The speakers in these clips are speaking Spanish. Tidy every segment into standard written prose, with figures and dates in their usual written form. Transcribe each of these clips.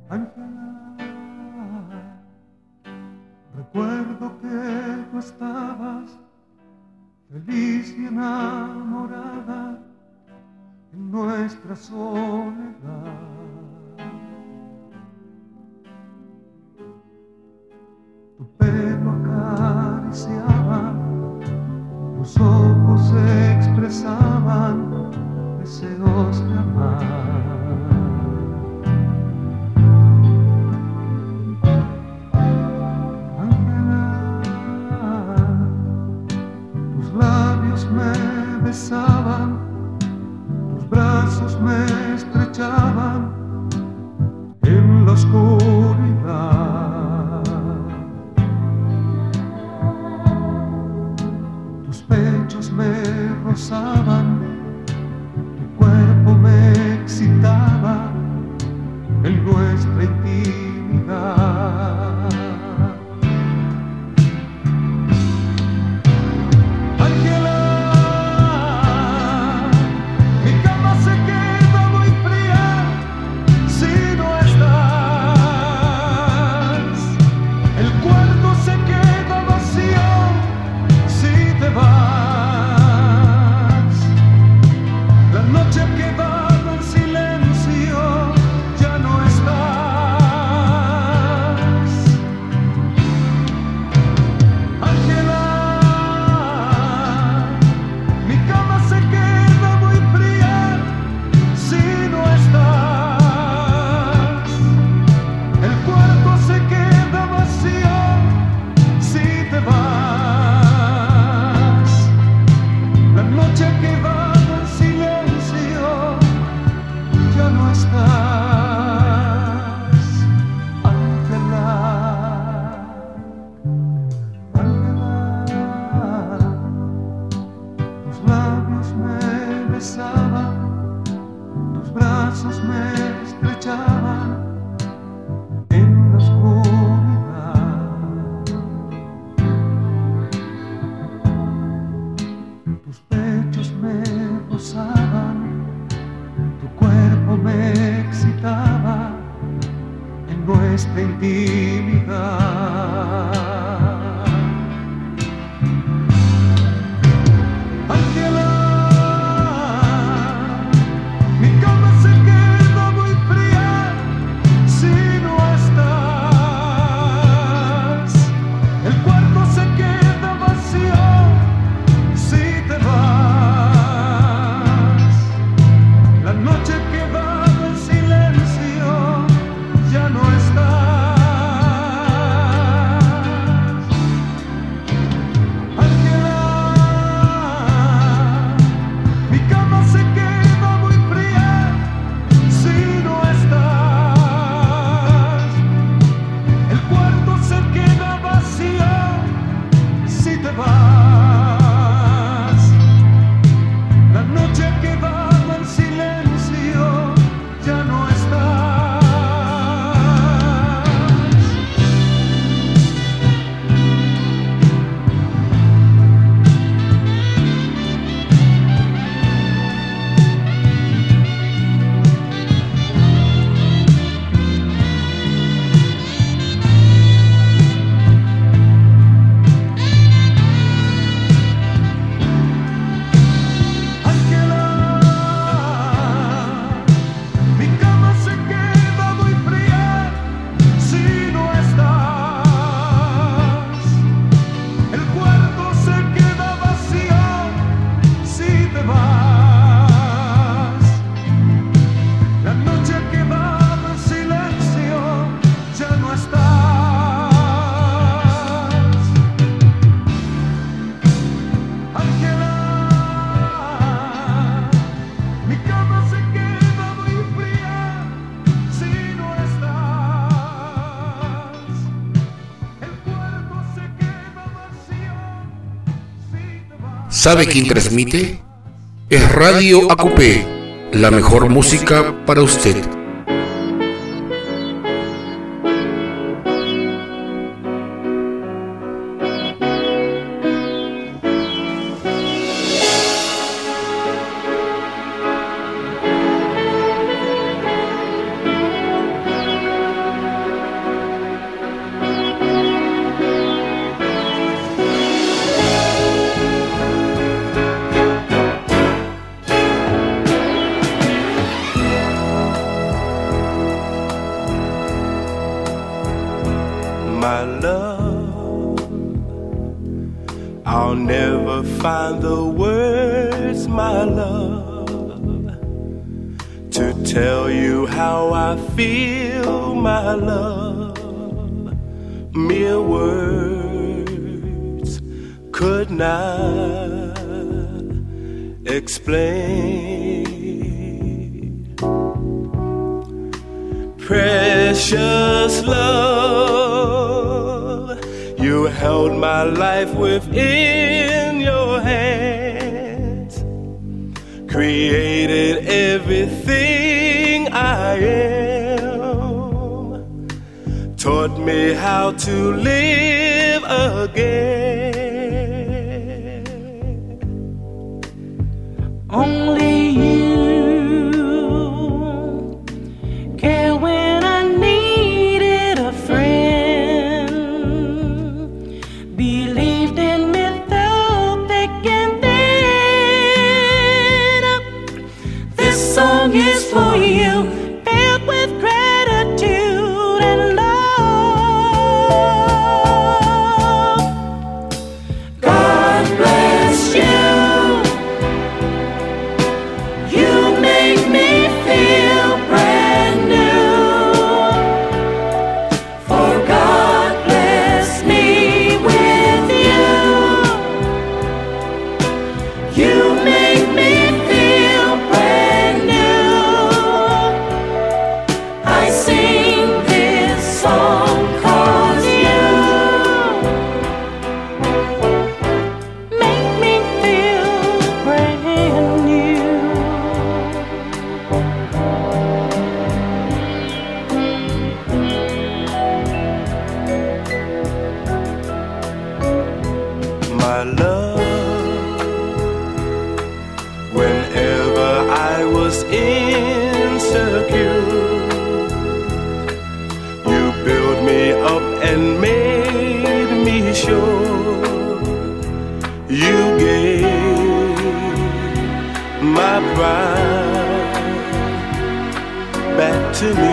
Ángela, recuerdo que tú estabas feliz y enamorada en nuestra soledad. Tu pelo acariciaba, tus ojos expresaban deseos de amar. Me besaban, tus brazos me estrechaban en la oscuridad. Tus pechos me rozaban, tu cuerpo me excitaba en nuestra intimidad. Tus brazos me estrechaban en la oscuridad. Tus pechos me rozaban, tu cuerpo me excitaba en nuestra intimidad. ¿Sabe quién transmite? Es Radio ACUPE, la mejor música para usted. My love, I'll never find the words, my love, to tell you how I feel, my love. Mere words could not explain. Precious love, you held my life within your hands, created everything I am, taught me how to live again. Only you care when I needed a friend, believed in me through thick and thin. This song is for you, filled with gratitude and love. God bless you. To me,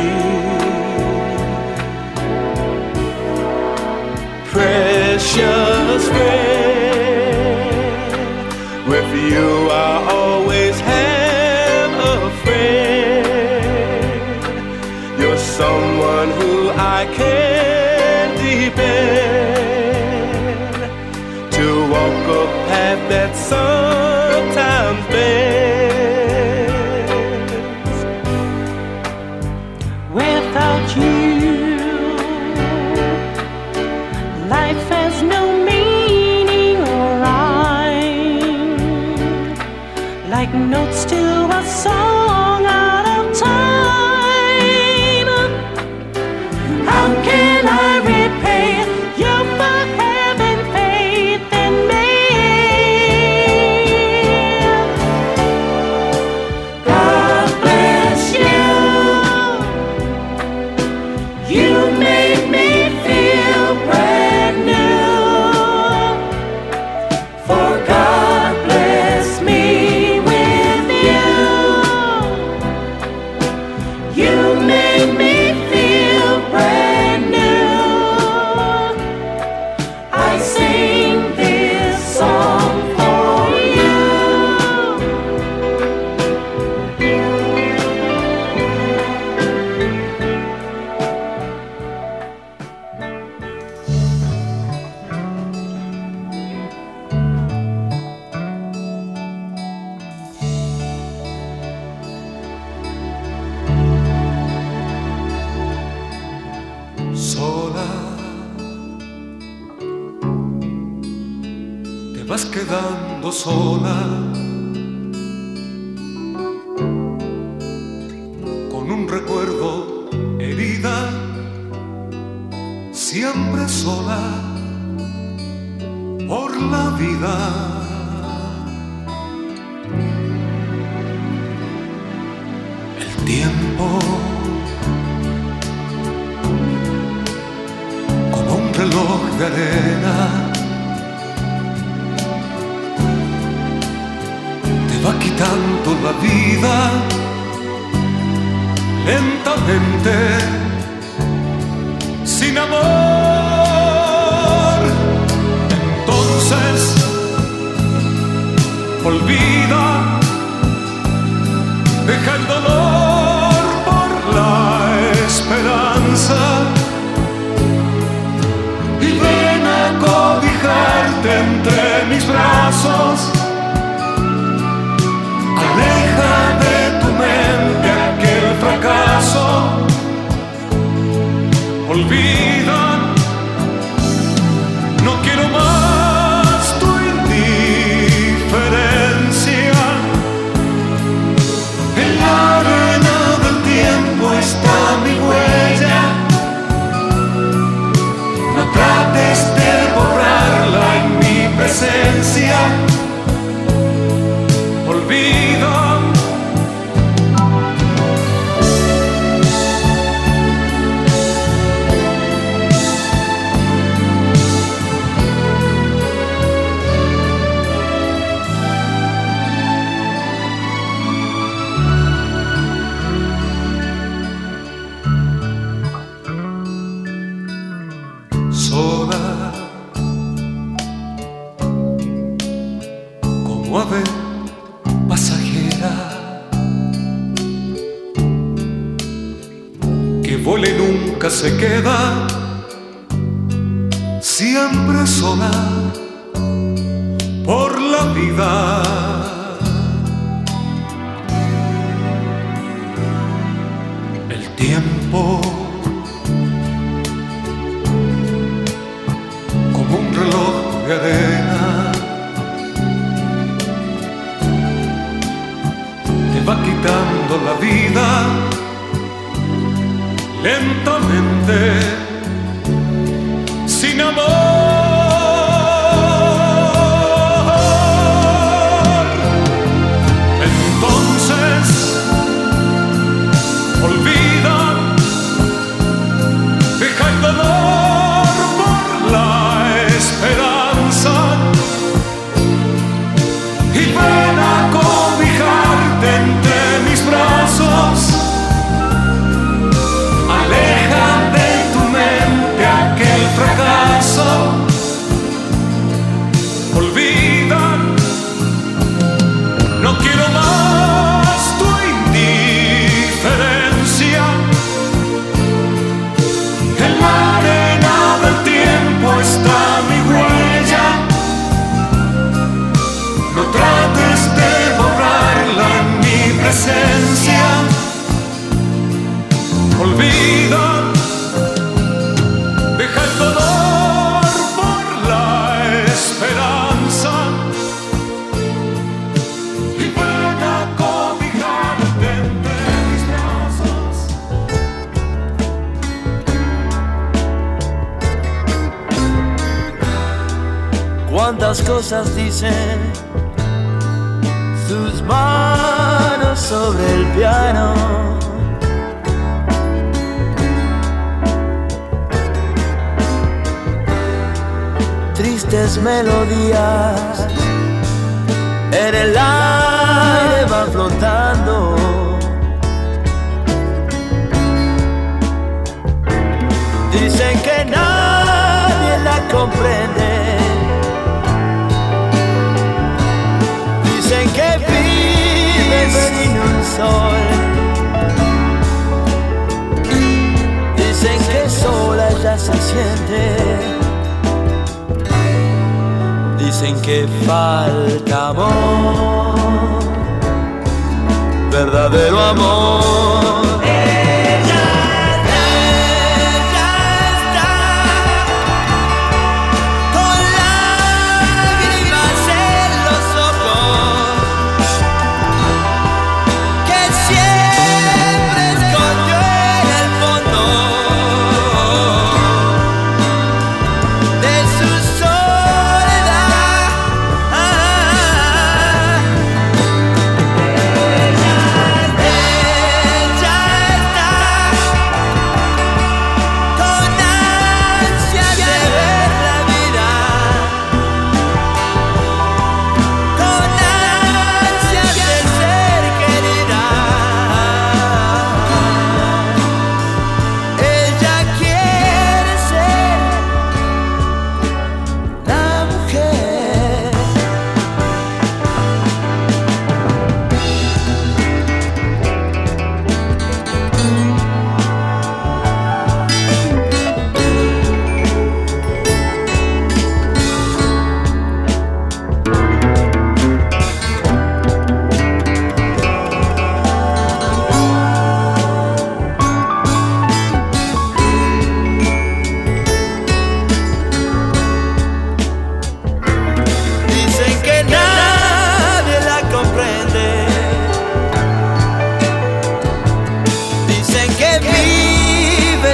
precious friend, with you I always have a friend. You're someone who I can depend, to walk a path that sometimes bends. Without you, life has no meaning or rhyme, like notes to a song out of time. How can I repay you for having faith in me? God bless you. You made me feel brand new, for God bless me with you. You made me feel brand new. I sing this song for you. Sola, te vas quedando sola, con un recuerdo herida, siempre sola por la vida. El tiempo reloj de arena te va quitando la vida lentamente, sin amor. Deja el dolor por la esperanza y ven a cobijarte entre mis brazos. Aleja de tu mente aquel fracaso. Olvida, no quiero más tu indiferencia. En la arena del tiempo está mi huella. No trates de borrarla en mi presencia. Olvida. Sola como ave pasajera que vuela y nunca se queda, siempre sola por la vida. El tiempo como un reloj de arena te va quitando la vida lentamente, sin amor. Entonces olvida, deja el dolor por la esperanza y ven a cobijarte entre mis brazos. Aleja de tu mente aquel fracaso. Olvida, no quiero más tu indiferencia. En la arena del tiempo está mi huella. No trates de borrarla en mi presencia. Olvida, deja el dolor por la esperanza y ven a cobijarte entre mis brazos. Cuántas cosas dicen sus manos sobre el piano. Tristes melodías en el aire van flotando. Dicen que nadie la comprende. Dicen que vive sin un sol. Dicen que sola ella se siente. Dicen que falta amor, verdadero amor. Ella está con lágrimas en los ojos, que siempre escondió en el fondo de su soledad. Ella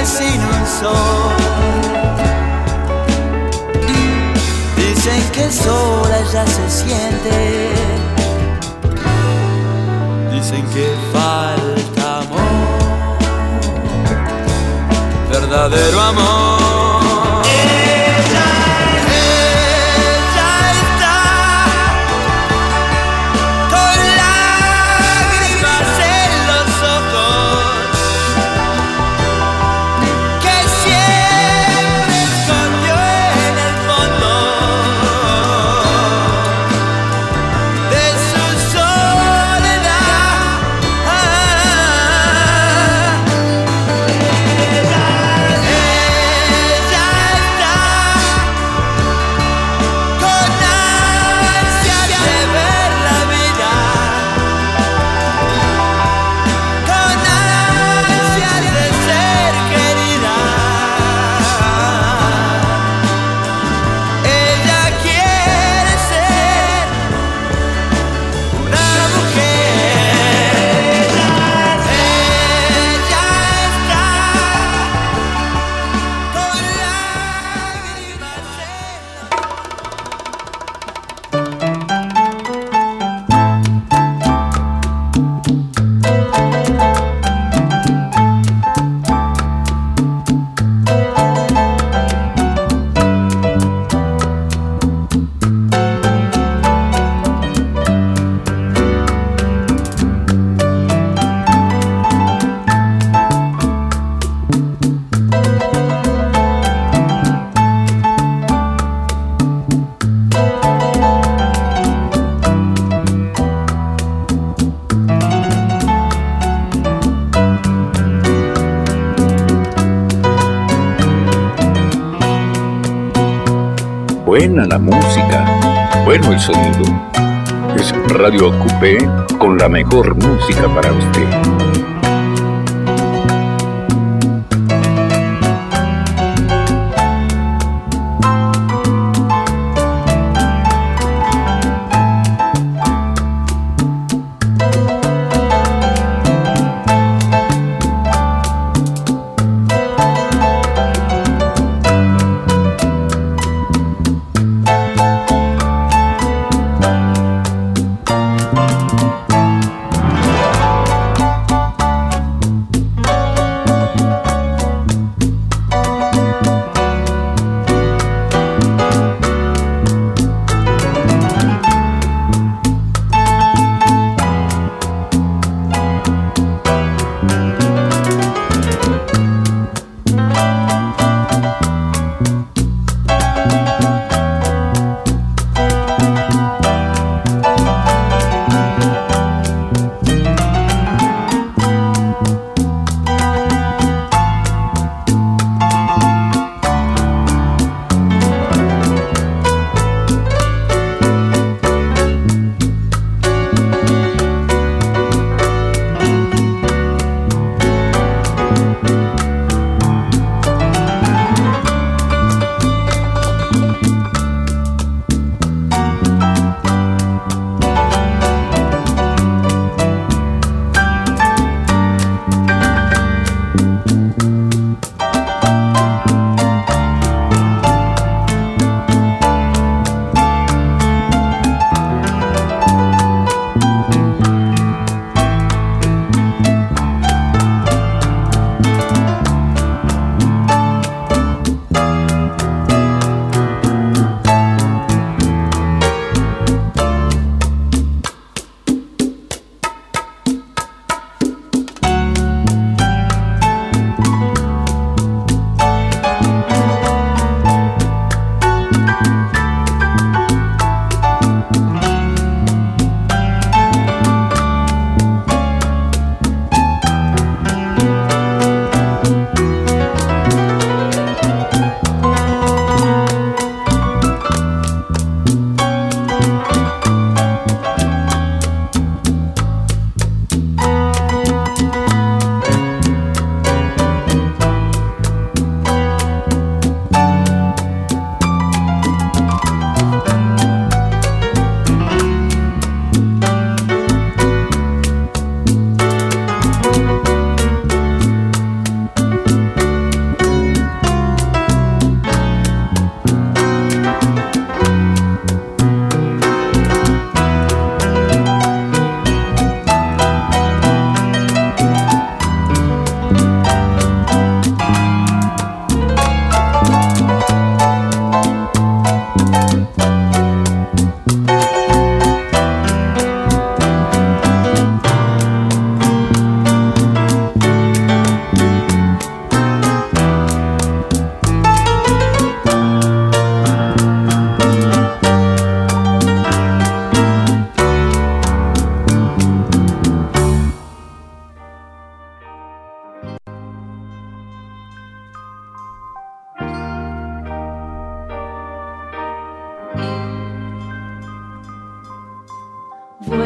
sin un sol. Dicen que sola ya se siente, dicen que falta amor, verdadero amor. Buena la música, bueno el sonido. Es Radio Acupé con la mejor música para usted.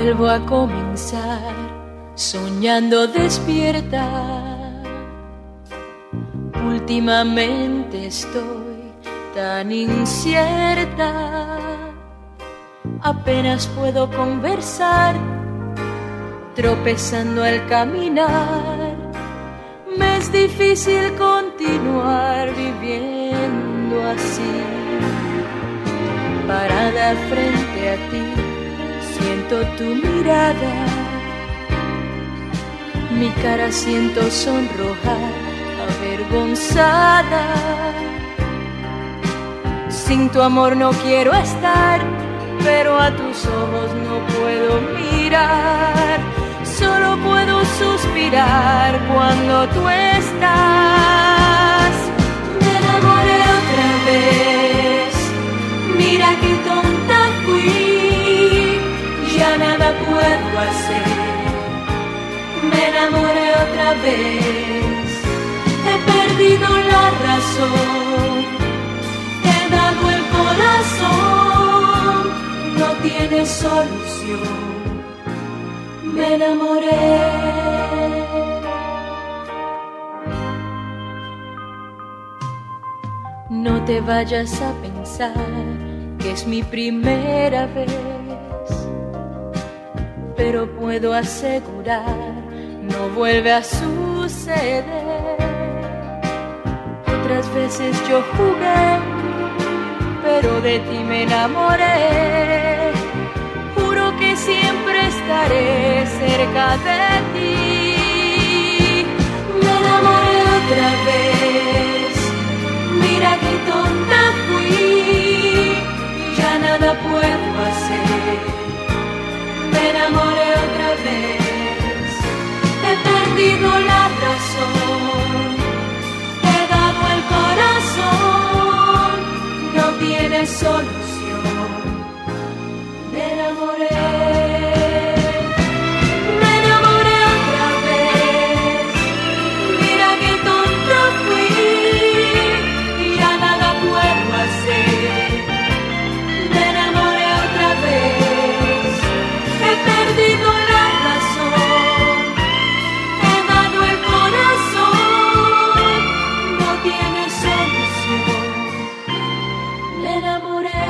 Vuelvo a comenzar soñando despierta. Últimamente estoy tan incierta. Apenas puedo conversar, tropezando al caminar. Me es difícil continuar viviendo así. Parada frente a ti, siento tu mirada. Mi cara siento sonrojar, avergonzada. Sin tu amor no quiero estar, pero a tus ojos no puedo mirar. Solo puedo suspirar cuando tú estás. Me enamoré otra vez. Mira qué tonta fui. Ya nada puedo hacer. Me enamoré otra vez. He perdido la razón. He dado el corazón. No tiene solución. Me enamoré. No te vayas a pensar que es mi primera vez, pero puedo asegurar, no vuelve a suceder. Otras veces yo jugué, pero de ti me enamoré. Juro que siempre estaré cerca de ti. Me enamoré otra vez. Mira qué tonta fui. Ya nada puedo hacer. Me enamoré otra vez. He perdido la razón. He dado el corazón. No tiene solución. Me enamoré. Me enamoré otra vez. Mira qué tonta fui. Ya nada puedo hacer. Me enamoré otra vez. He perdido la razón. He dado el corazón. No tiene solución. Me enamoré.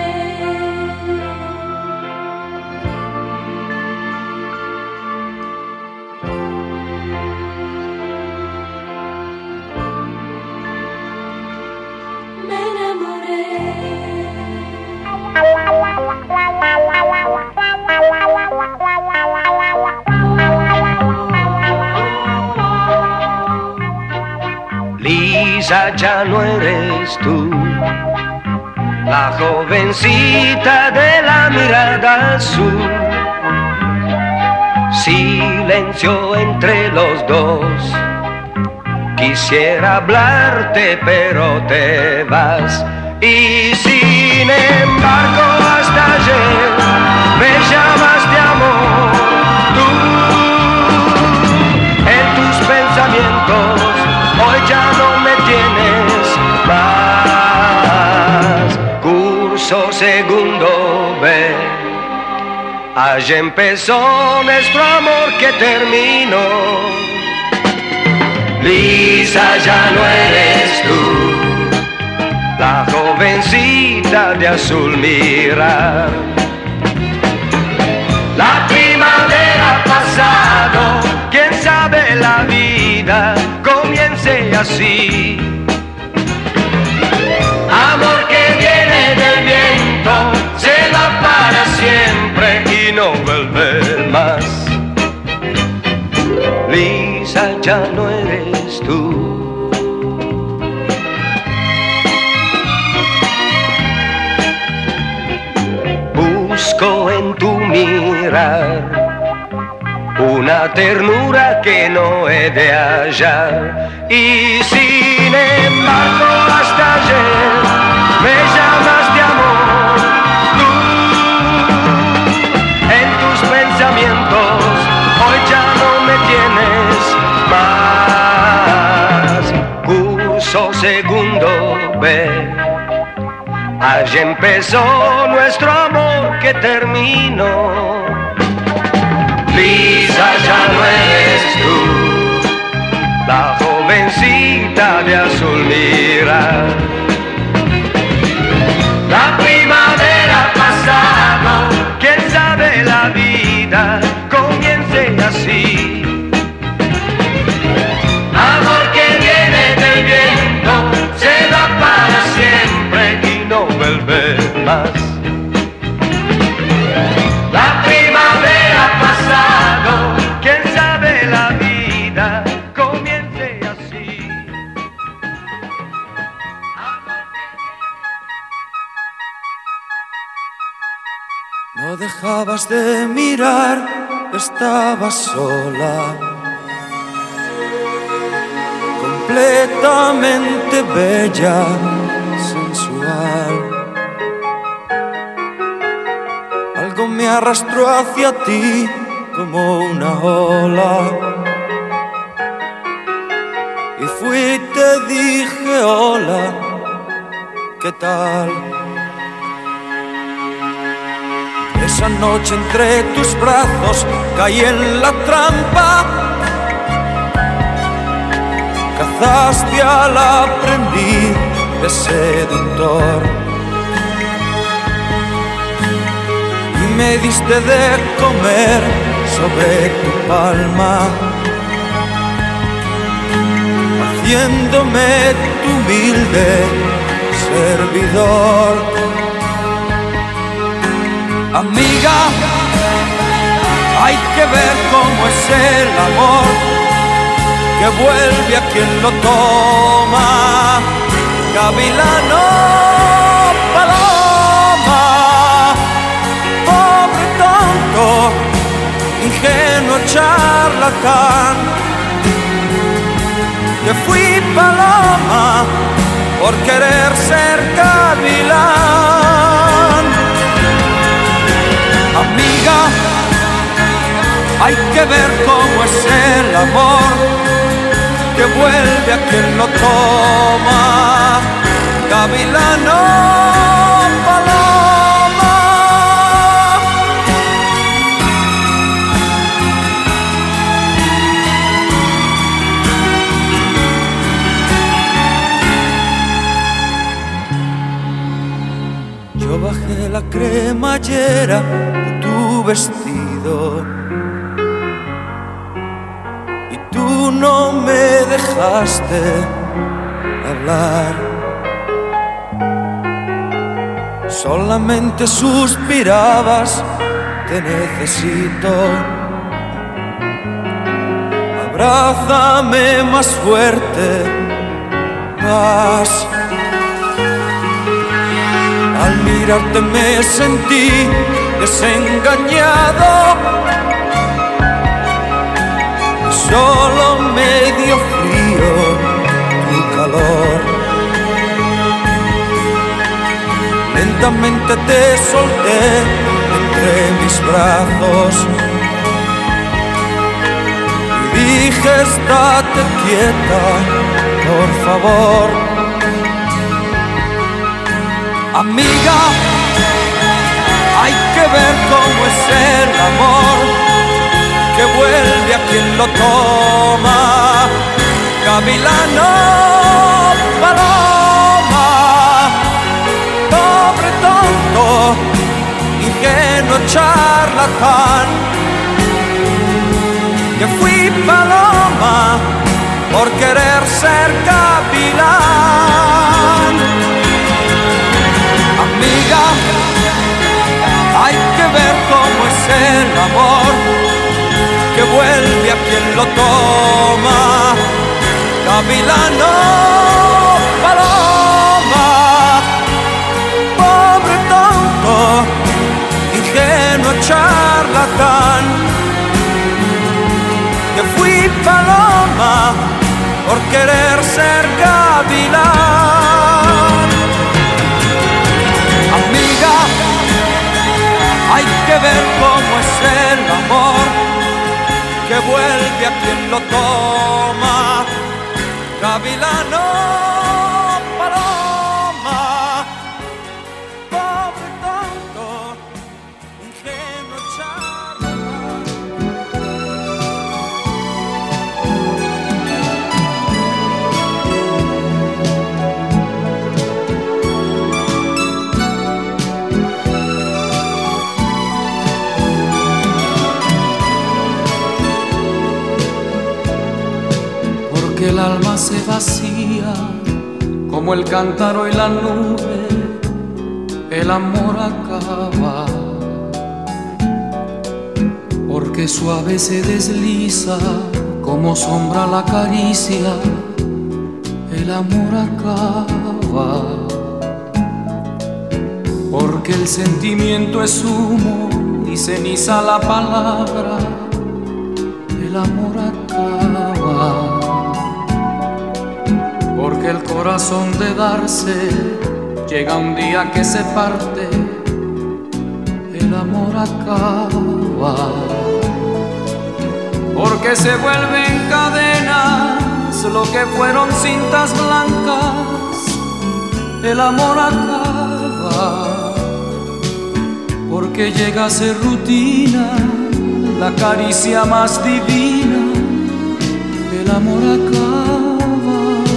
Me enamoré. Lisa, ya no eres tú, la jovencita de la mirada azul. Silencio entre los dos. Quisiera hablarte, pero te vas. Y sin embargo, hasta ayer me llamas de amor. Tú, en tus pensamientos, hoy ya no me tienes más. Curso segundo B. Allí empezó nuestro amor que terminó. Lisa, ya no eres tú, la jovencita de azul mirar. La primavera ha pasado, quién sabe la vida comience así. Amor que viene del viento, se va para siempre y no vuelve más. Lisa, ya no eres tú. Busco en tu mirar una ternura que no he de hallar. Y sin embargo, hasta ayer me llamas de amor. Tú, en tus pensamientos, hoy ya no me tienes más. Curso segundo B. Allí empezó nuestro amor que terminó. Lisa, ya no eres tú, la jovencita de azul mirar. La primavera ha pasado, quién sabe la vida comience así. Amor que viene del viento, se va para siempre y no vuelve más. La primavera ha pasado, quién sabe la vida comience así. No dejabas de mirar, estabas sola, completamente bella, sensual. Algo me arrastró hacia ti como una ola, y fui y te dije hola, ¿qué tal? Esa noche entre tus brazos caí en la trampa, cazaste al aprendiz de seductor y me diste de comer sobre tu palma, haciéndome tu humilde servidor. Amiga, hay que ver cómo es el amor, que vuelve a quien lo toma. Gavilano, paloma, pobre tonto, ingenuo charlatán, que fui paloma por querer ser gavilán. Amiga, hay que ver cómo es el amor, que vuelve a quien lo toma. Gavilano, paloma. Yo bajé la cremallera de tu vestido y tú no me dejaste hablar, solamente suspirabas, te necesito. Abrázame más fuerte, más. Al mirarte me sentí desengañado, solo me dio frío tu calor. Lentamente te solté entre mis brazos y dije: estate quieta, por favor. Amiga, hay que ver cómo es el amor, que vuelve a quien lo toma. Gavilano, paloma, pobre tonto, ingenuo charlatán, que fui paloma por querer ser gavilán. Amiga, hay que ver cómo es el amor, que vuelve a quien lo toma. Gavilano, paloma, pobre tonto, ingenuo charlatán, que fui paloma por querer ser gavilán. Amiga, hay que ver cómo es el amor, que vuelve a quien lo toma. Gavilano, paloma, pobre tonto, ingenuo charlatán. alma se vacía como el cántaro y la nube, el amor acaba. Porque suave se desliza como sombra la caricia, el amor acaba. Porque el sentimiento es humo y ceniza la palabra, el amor acaba. Porque el corazón de darse llega un día que se parte, el amor acaba. Porque se vuelven cadenas lo que fueron cintas blancas, el amor acaba. Porque llega a ser rutina la caricia más divina, el amor acaba.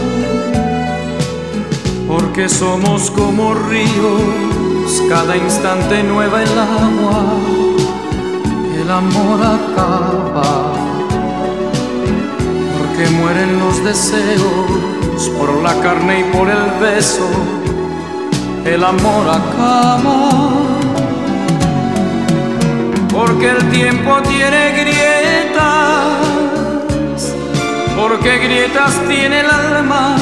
Porque somos como ríos, cada instante nueva el agua, el amor acaba. Porque mueren los deseos por la carne y por el beso, el amor acaba. Porque el tiempo tiene grietas, porque grietas tiene el alma.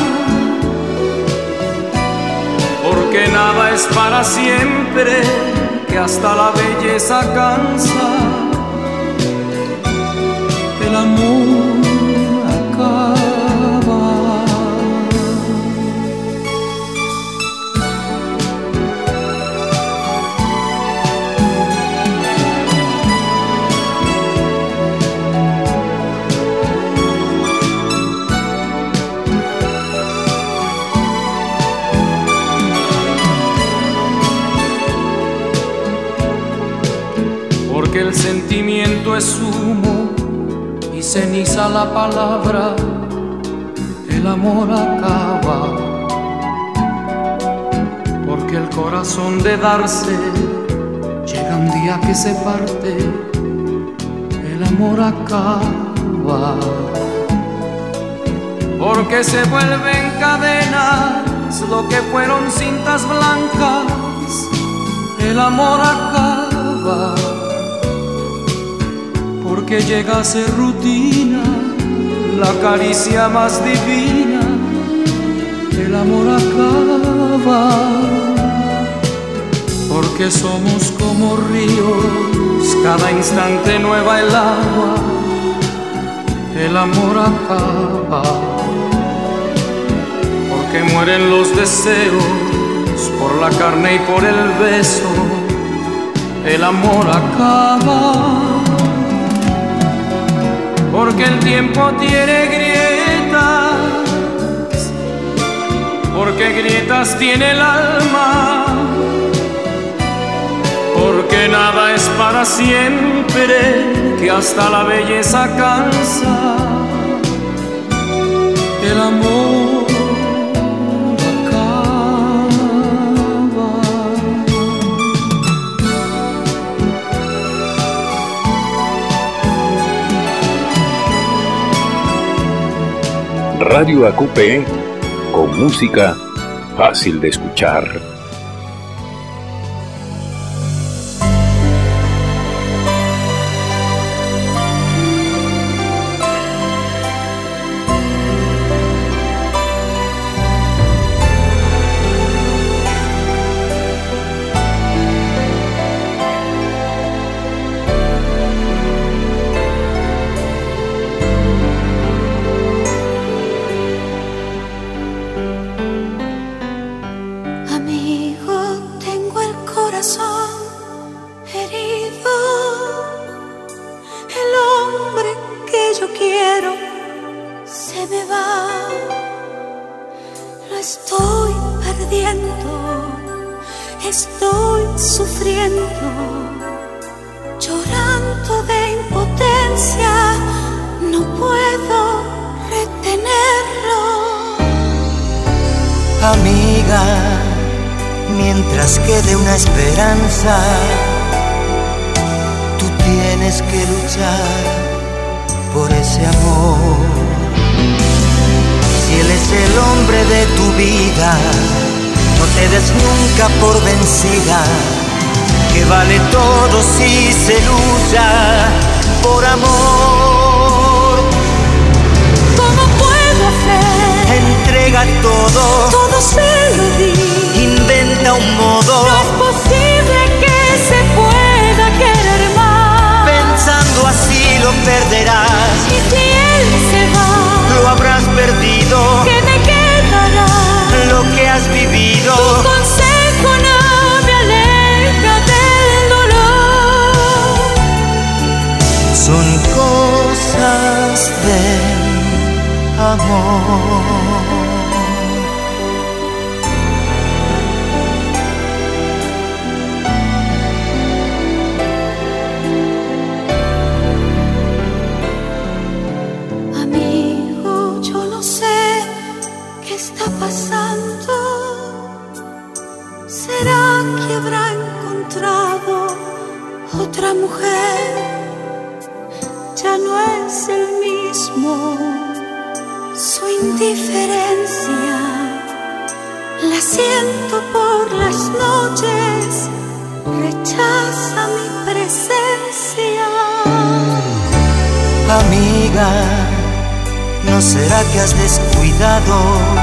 Porque nada es para siempre, que hasta la belleza cansa, el amor acaba. Porque el sentimiento es humo y ceniza la palabra, el amor acaba. Porque el corazón de darse llega un día que se parte, el amor acaba. Porque se vuelven cadenas lo que fueron cintas blancas, el amor acaba. Porque llega a ser rutina la caricia más divina, el amor acaba. Porque somos como ríos, cada instante nueva el agua, el amor acaba. Porque mueren los deseos por la carne y por el beso, el amor acaba. Porque el tiempo tiene grietas, porque grietas tiene el alma. Porque nada es para siempre, que hasta la belleza cansa, el amor Radio AQP, con música fácil de escuchar. Mientras quede una esperanza, tú tienes que luchar por ese amor. el hombre de tu vida. No te des nunca por vencida, que vale todo si se lucha por amor. ¿Cómo puedo hacer? Entrega todo, Todo se lo di. inventa un modo. No es posible que se pueda querer más. Pensando así lo perderás. Y si él se va, Lo habrás perdido. ¿qué me quedará? Lo que has vivido. Tu consejo no me aleja del dolor. Son cosas del amor. Amigo, yo no sé qué está pasando. ¿Será que habrá encontrado otra mujer? Ya no es el mismo. Su indiferencia la siento por las noches. Rechaza mi presencia. Amiga, ¿no será que has descuidado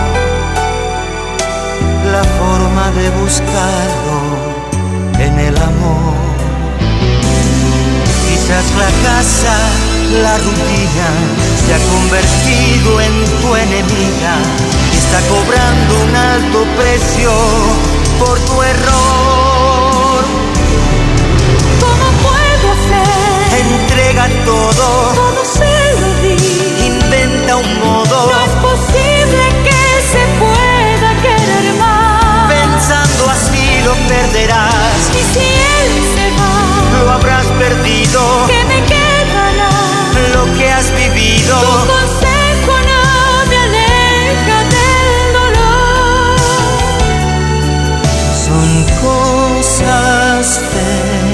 la forma de buscarlo en el amor? Quizás la casa, la rutina se ha convertido en tu enemiga y está cobrando un alto precio por tu error. ¿Cómo puedo hacer? Entrega todo, Todo se lo di. inventa un modo. No es posible que se pueda querer más. Pensando así lo perderás. Y si él se va, Lo habrás perdido. ¿qué me quedará? Lo que has vivido. Tu consejo no me aleja del dolor. Son cosas del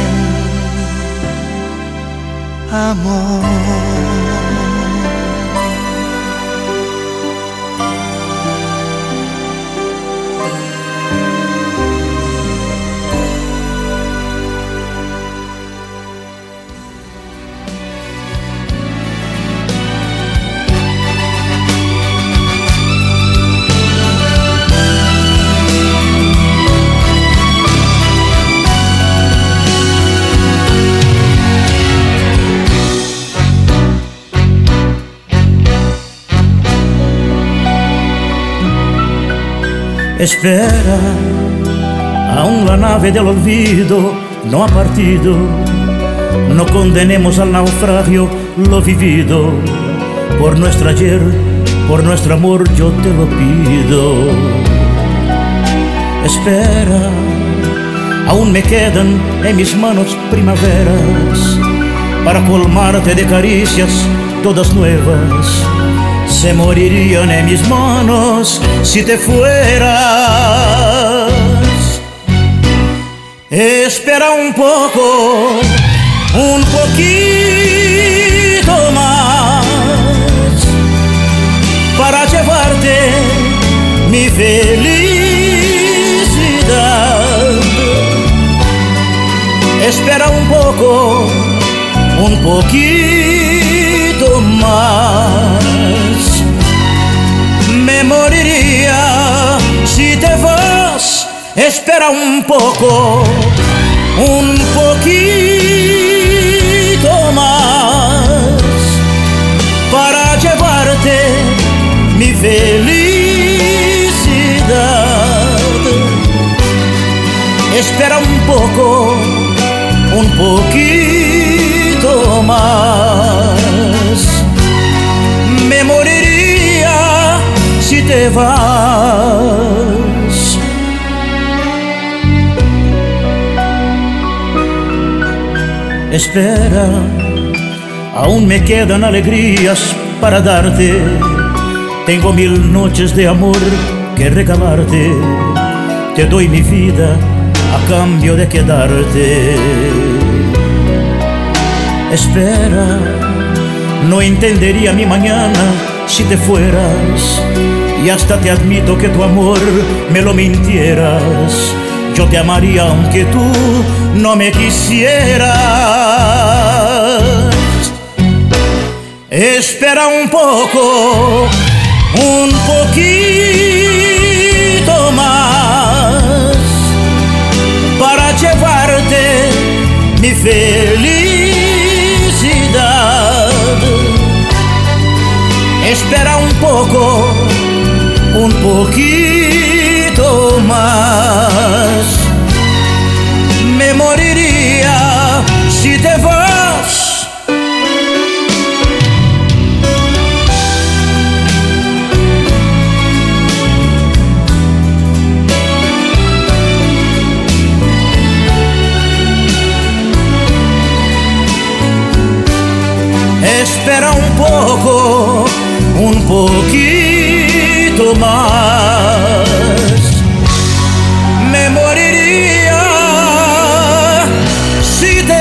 amor. Espera, aún la nave del olvido no ha partido. No condenemos al naufragio lo vivido. Por nuestro ayer, por nuestro amor yo te lo pido. Espera, aún me quedan en mis manos primaveras para colmarte de caricias todas nuevas. Se morirían en mis manos si te fueras. Espera un poco, un poquito más, para llevarte mi felicidad. Espera un poco, un poquito más. Me moriría si te vas. Espera un poco, un poquito más, para llevarte mi felicidad. Espera un poco, un poquito más. Me moriría si te vas. Espera, aún me quedan alegrías para darte. Tengo 1000 noches de amor que regalarte. Te doy mi vida a cambio de quedarte. Espera, no entendería mi mañana si te fueras. y hasta te admito que tu amor me lo mintieras. Yo te amaría aunque tú no me quisieras. Espera un poco, un poquito más, para llevarte mi felicidad. Espera un poco, un poquito más. Me moriría si te vas. Espera un poco, un poquito más. Me moriría si te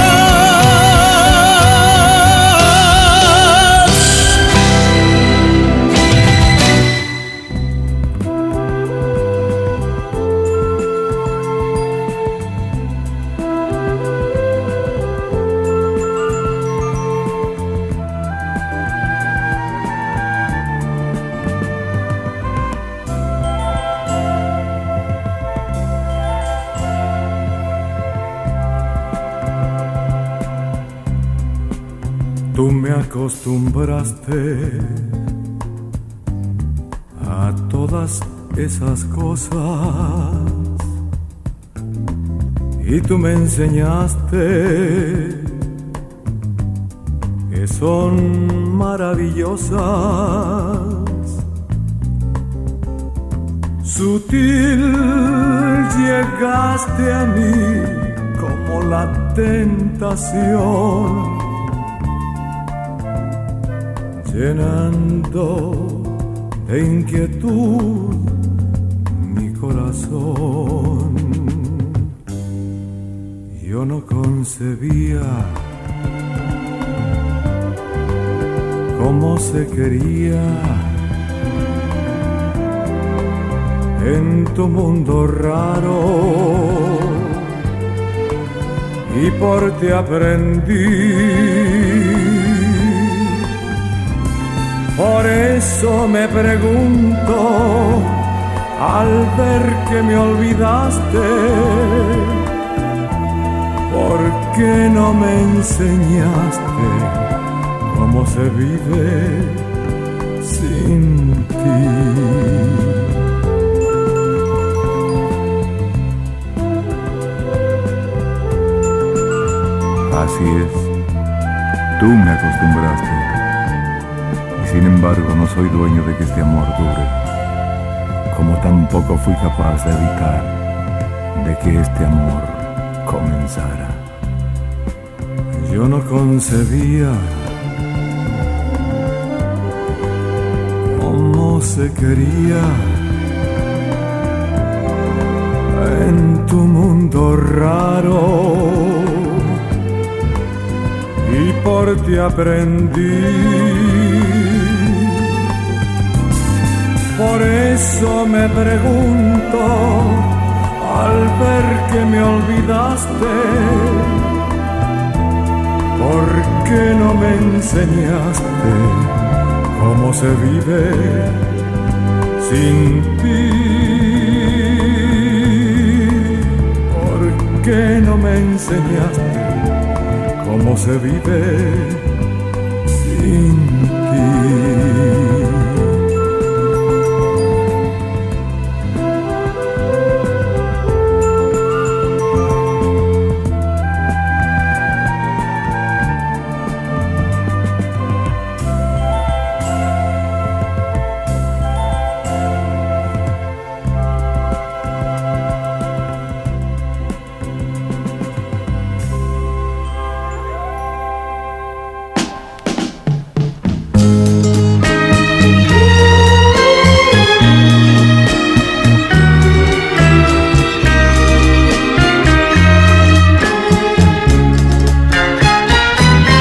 Tú me acostumbraste a todas esas cosas y tú me enseñaste que son maravillosas. Sutil llegaste a mí como la tentación, llenando de inquietud mi corazón. Yo no concebía cómo se quería en tu mundo raro, y por ti aprendí. Por eso me pregunto, al ver que me olvidaste, ¿por qué no me enseñaste cómo se vive sin ti? Así es, tú me acostumbraste. Sin embargo, no soy dueño de que este amor dure, como tampoco fui capaz de evitar de que este amor comenzara. Yo no concebía cómo se quería en tu mundo raro, y por ti aprendí. Por eso me pregunto, al ver que me olvidaste, ¿por qué no me enseñaste cómo se vive sin ti? ¿Por qué no me enseñaste cómo se vive sin ti?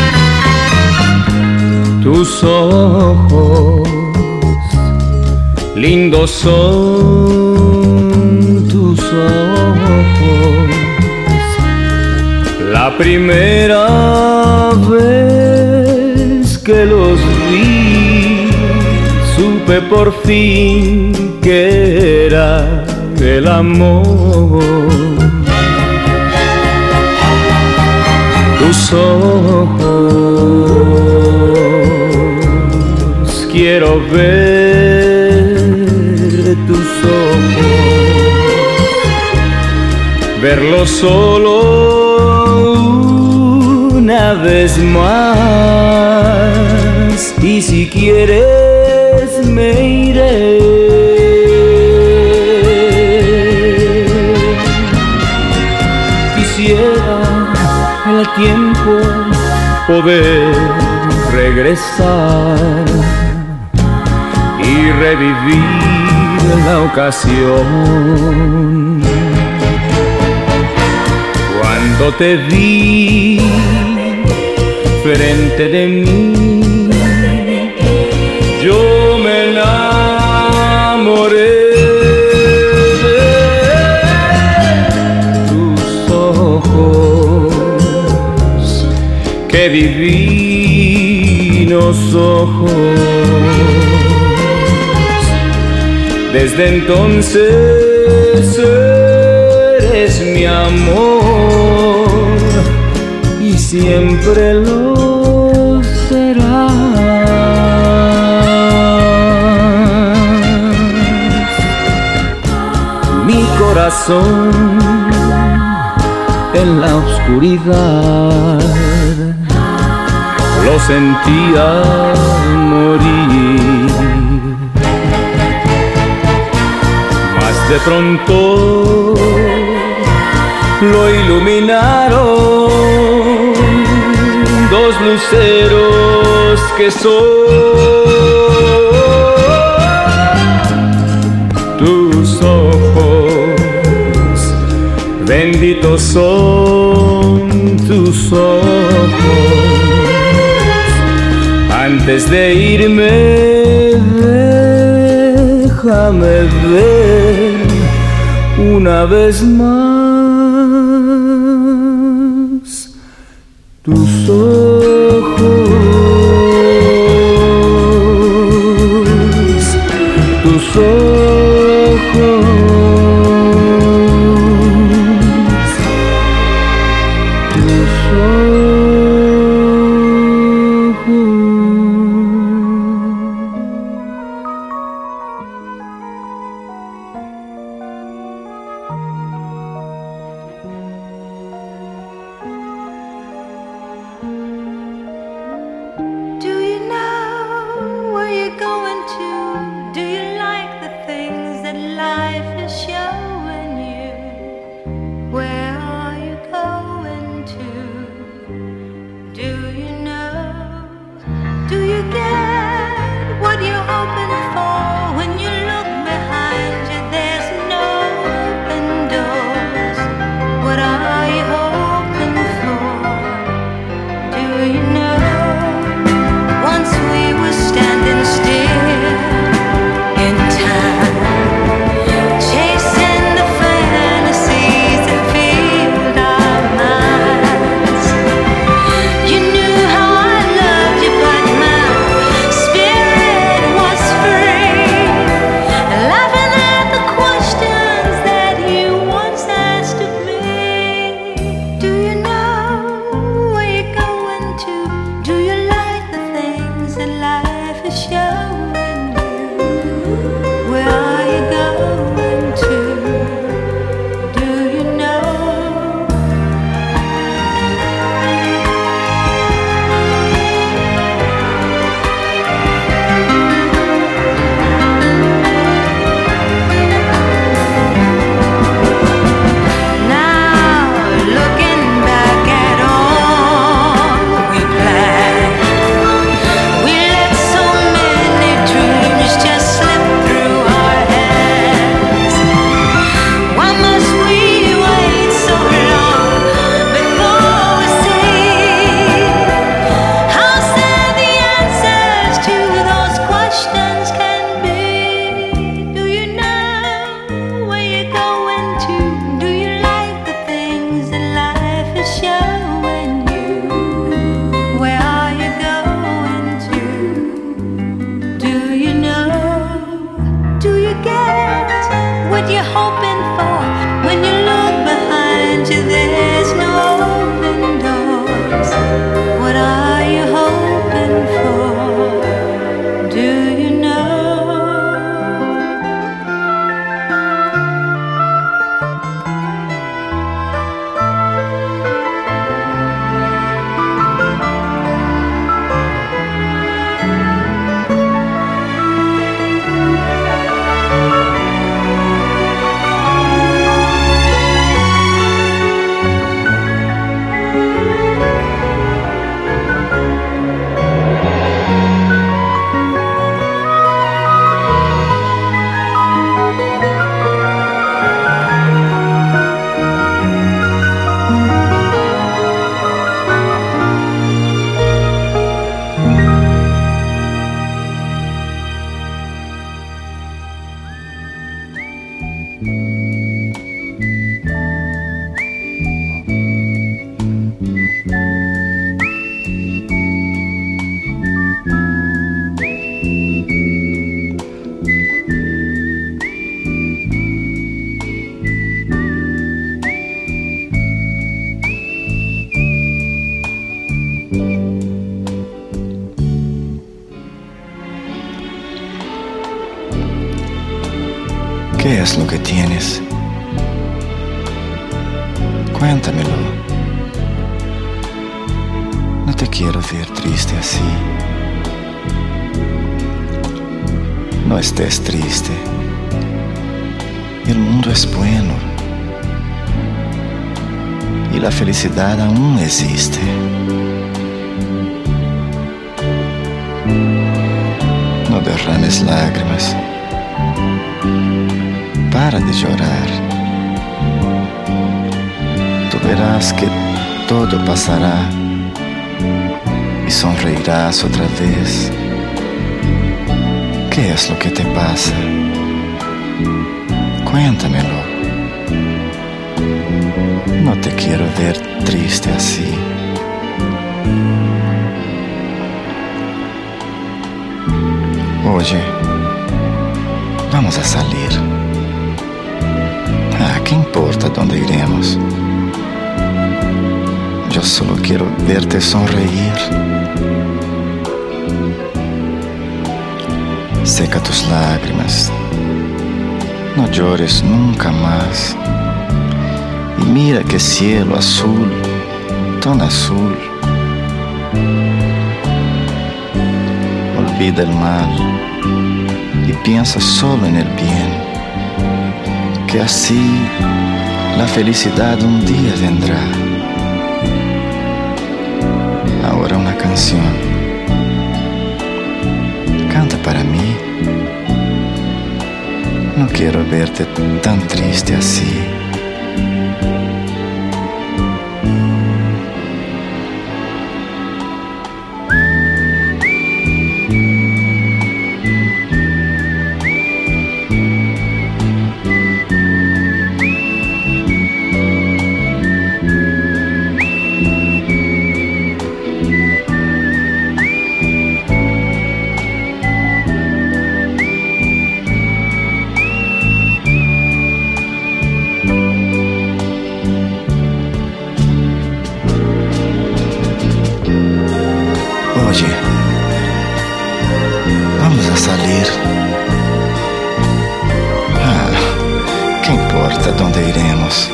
Tus ojos lindos son tus ojos. La primera vez que los vi, supe por fin que era el amor. Tus ojos, quiero ver tus ojos, verlos solo una vez más, y si quieres me iré. Quisiera el tiempo poder regresar y revivir la ocasión. Cuando te vi frente de mí, yo me enamoré de tus ojos, qué divinos ojos. Desde entonces eres mi amor y siempre lo serás. Mi corazón en la oscuridad lo sentía morir. Mas de pronto lo iluminaron dos luceros que son tus ojos. Benditos son tus ojos. Antes de irme, déjame ver una vez más tus ojos, tus ojos. Where you're going to? Do you like the things that life has get what you're hoping for. When you look behind you, there's no open doors. What are you hoping for? Do you know? ¿Qué es lo que tienes? Cuéntamelo. No te quiero ver triste así. No estés triste. El mundo es bueno. Y la felicidad aún existe. No derrames lágrimas. Para de llorar. Tú verás que todo pasará y sonreirás otra vez. ¿Qué es lo que te pasa? Cuéntamelo. No te quiero ver triste así. Oye, vamos a salir. ¿Qué importa dónde iremos? Yo solo quiero verte sonreír. Seca tus lágrimas. No llores nunca más. Y mira qué cielo azul, tan azul. Olvida el mal y piensa solo en el bien. Que así la felicidad un día vendrá. Ahora una canción. Canta para mí. No quiero verte tan triste así. Oye, vamos a salir. ¿Qué importa dónde iremos?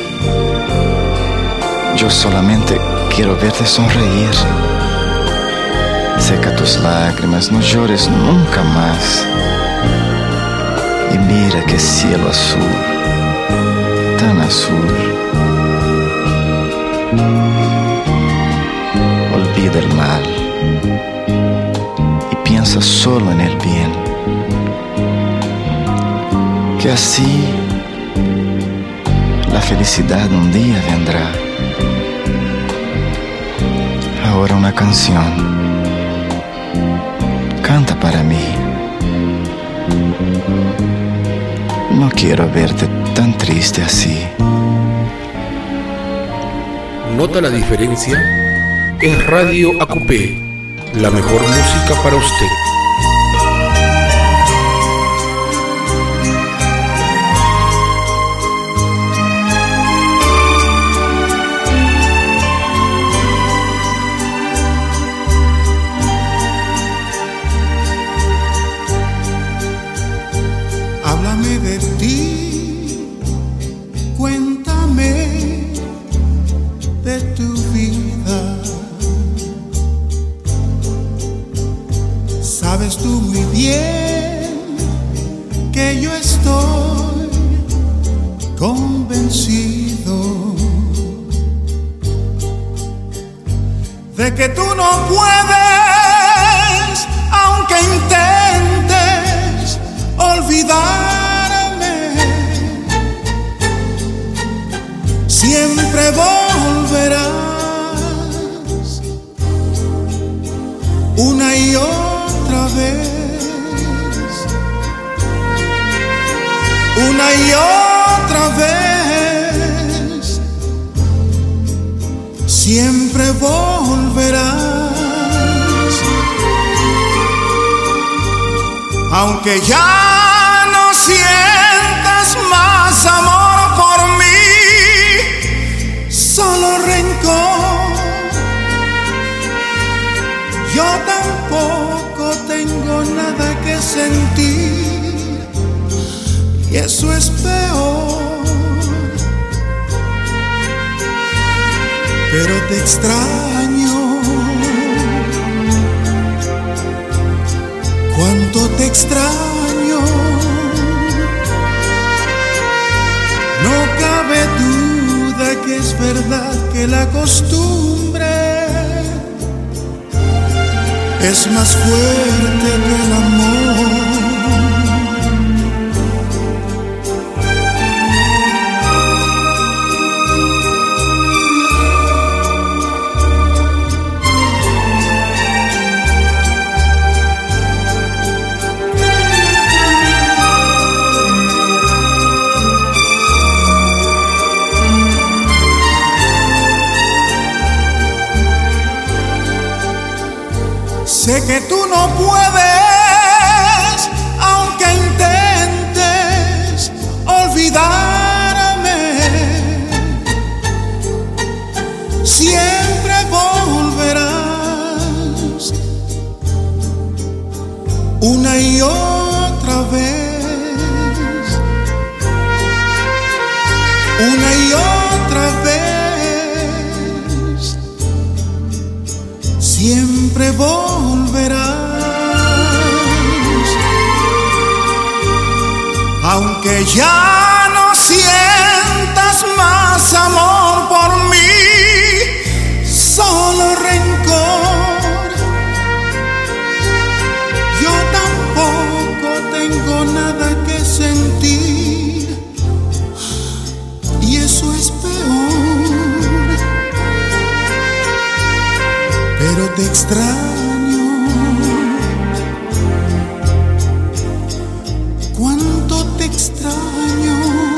Yo solamente quiero verte sonreír. Seca tus lágrimas, no llores nunca más. Y mira qué cielo azul, tan azul. Olvida el mal y piensa solo en el bien. Que así la felicidad un día vendrá. Ahora una canción. Canta para mí. No quiero verte tan triste así. ¿Nota la diferencia? Es Radio AQP, la mejor música para usted. ti. Cuéntame de tu vida. Sabes tú muy bien que yo estoy convencido de que tú no puedes, aunque intentes olvidarme, siempre volverás una y otra vez, una y otra vez, siempre volverás, aunque ya no sientas más amor por mí, solo rencor. Yo tampoco tengo nada que sentir, y eso es peor. Pero te extraño, cuánto te extraño. No cabe duda que es verdad que la costumbre es más fuerte que el amor. Sé que tú no puedes, aunque intentes olvidarme, siempre volverás una y otra vez, una y otra vez, siempre volverás, aunque ya no sientas más amor por mí, solo rencor. Yo tampoco tengo nada que sentir, y eso es peor. Pero te extraño, cuánto te extraño.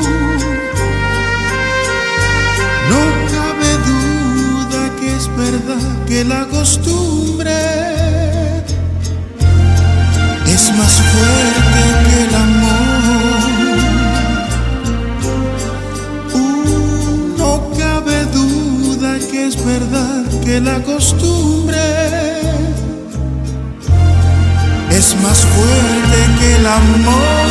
No cabe duda que es verdad que la costumbre es más fuerte que el amor. No cabe duda que es verdad que la costumbre es más fuerte que el amor.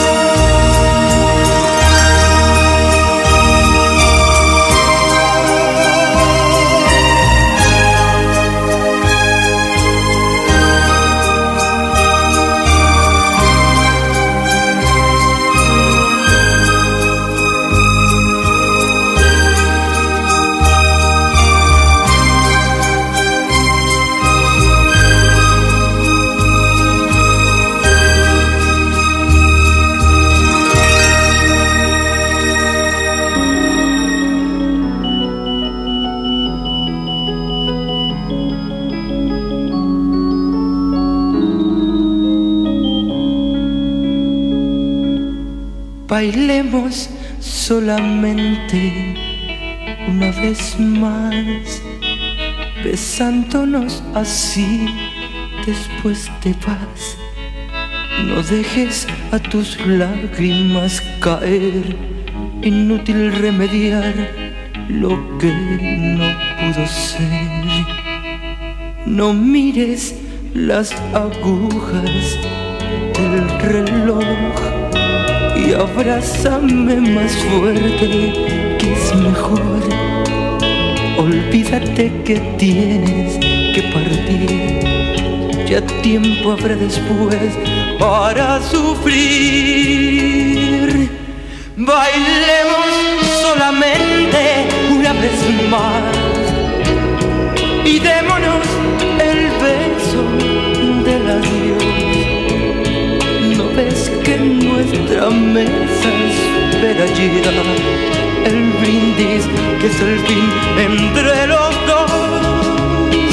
Bailemos solamente una vez más, besándonos así, después te vas. No dejes a tus lágrimas caer, inútil remediar lo que no pudo ser. No mires las agujas del reloj y y abrázame más fuerte, que es mejor. Olvídate que tienes que partir, ya tiempo habrá después para sufrir. Bailemos solamente una vez más y démonos el beso del adiós. ¿No ves que nuestra mesa espera ya el brindis, que es el fin entre los dos?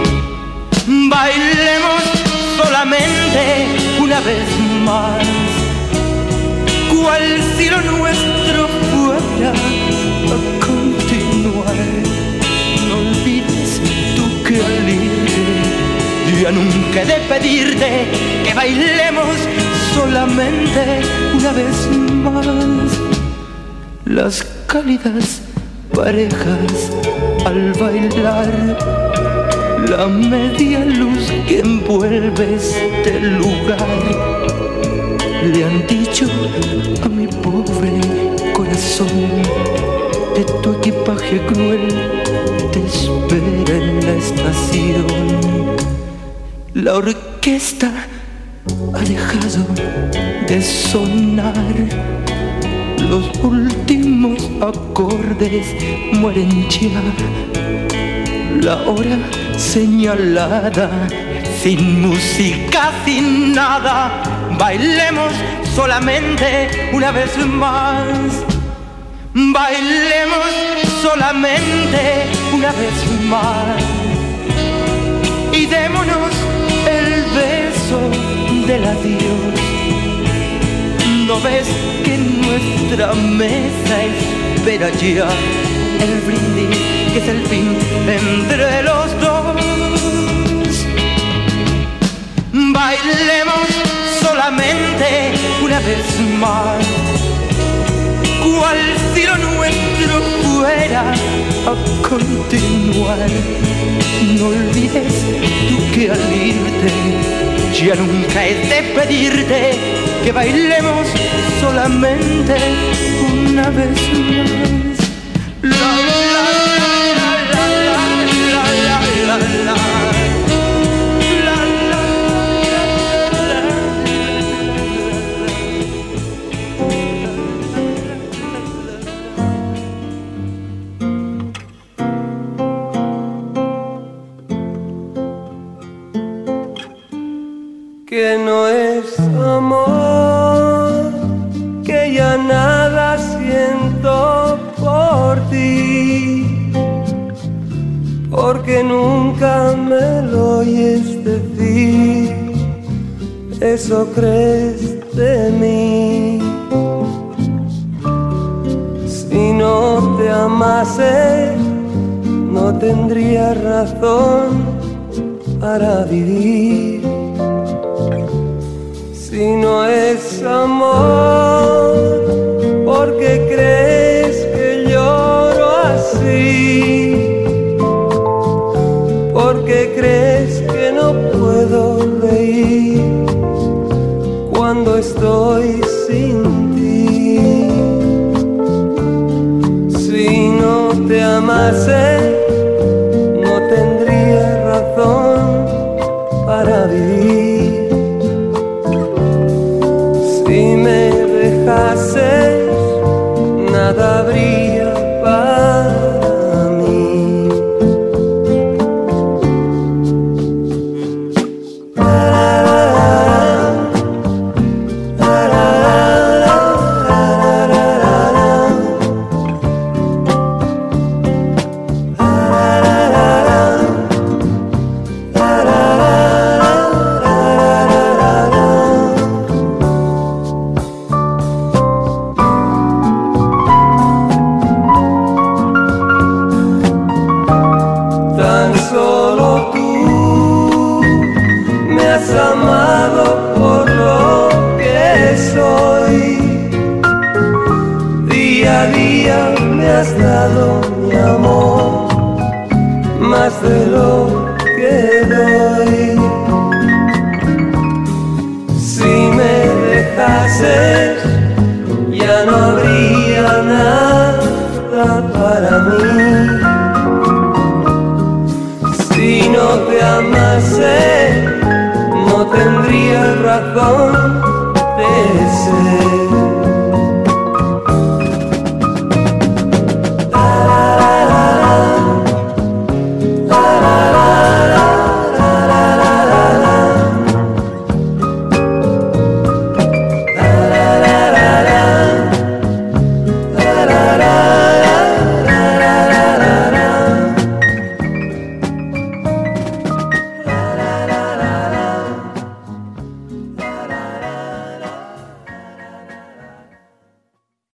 Bailemos solamente una vez más, cual si lo nuestro fuera a continuar. No olvides tú que al irte ya nunca he de pedirte que bailemos solamente una vez más. Las cálidas parejas al bailar, la media luz que envuelve este lugar, le han dicho a mi pobre corazón, de tu equipaje cruel te espera en la estación. La orquesta ha dejado de sonar, los últimos acordes mueren ya. La hora señalada, sin música, sin nada. Bailemos solamente una vez más. Bailemos solamente una vez más. Y démonos el beso del adiós. ¿No ves que nuestra mesa espera ya el brindis, que es el fin entre los dos? Bailemos solamente una vez más, cual si lo nuestro fuera a continuar. No olvides tú que al irte ya nunca he de pedirte que bailemos solamente una vez más. La, la, la, la, la, la, la, la, la. Que no es amor, que ya nada siento por ti, porque nunca me lo oyes decir, eso crees de mí. Si no te amase, no tendría razón para vivir. Si no es amor, ¿por qué crees que lloro así? ¿Por qué crees que no puedo reír cuando estoy sin ti? Si no te amase, no tendría razón para vivir. Si me dejases, nada habría para mí. Amado por lo que soy, día a día me has dado mi amor, más de lo que doy. Si me dejases, no habría nada para mí. Si no te amase, no tendría razón de ser.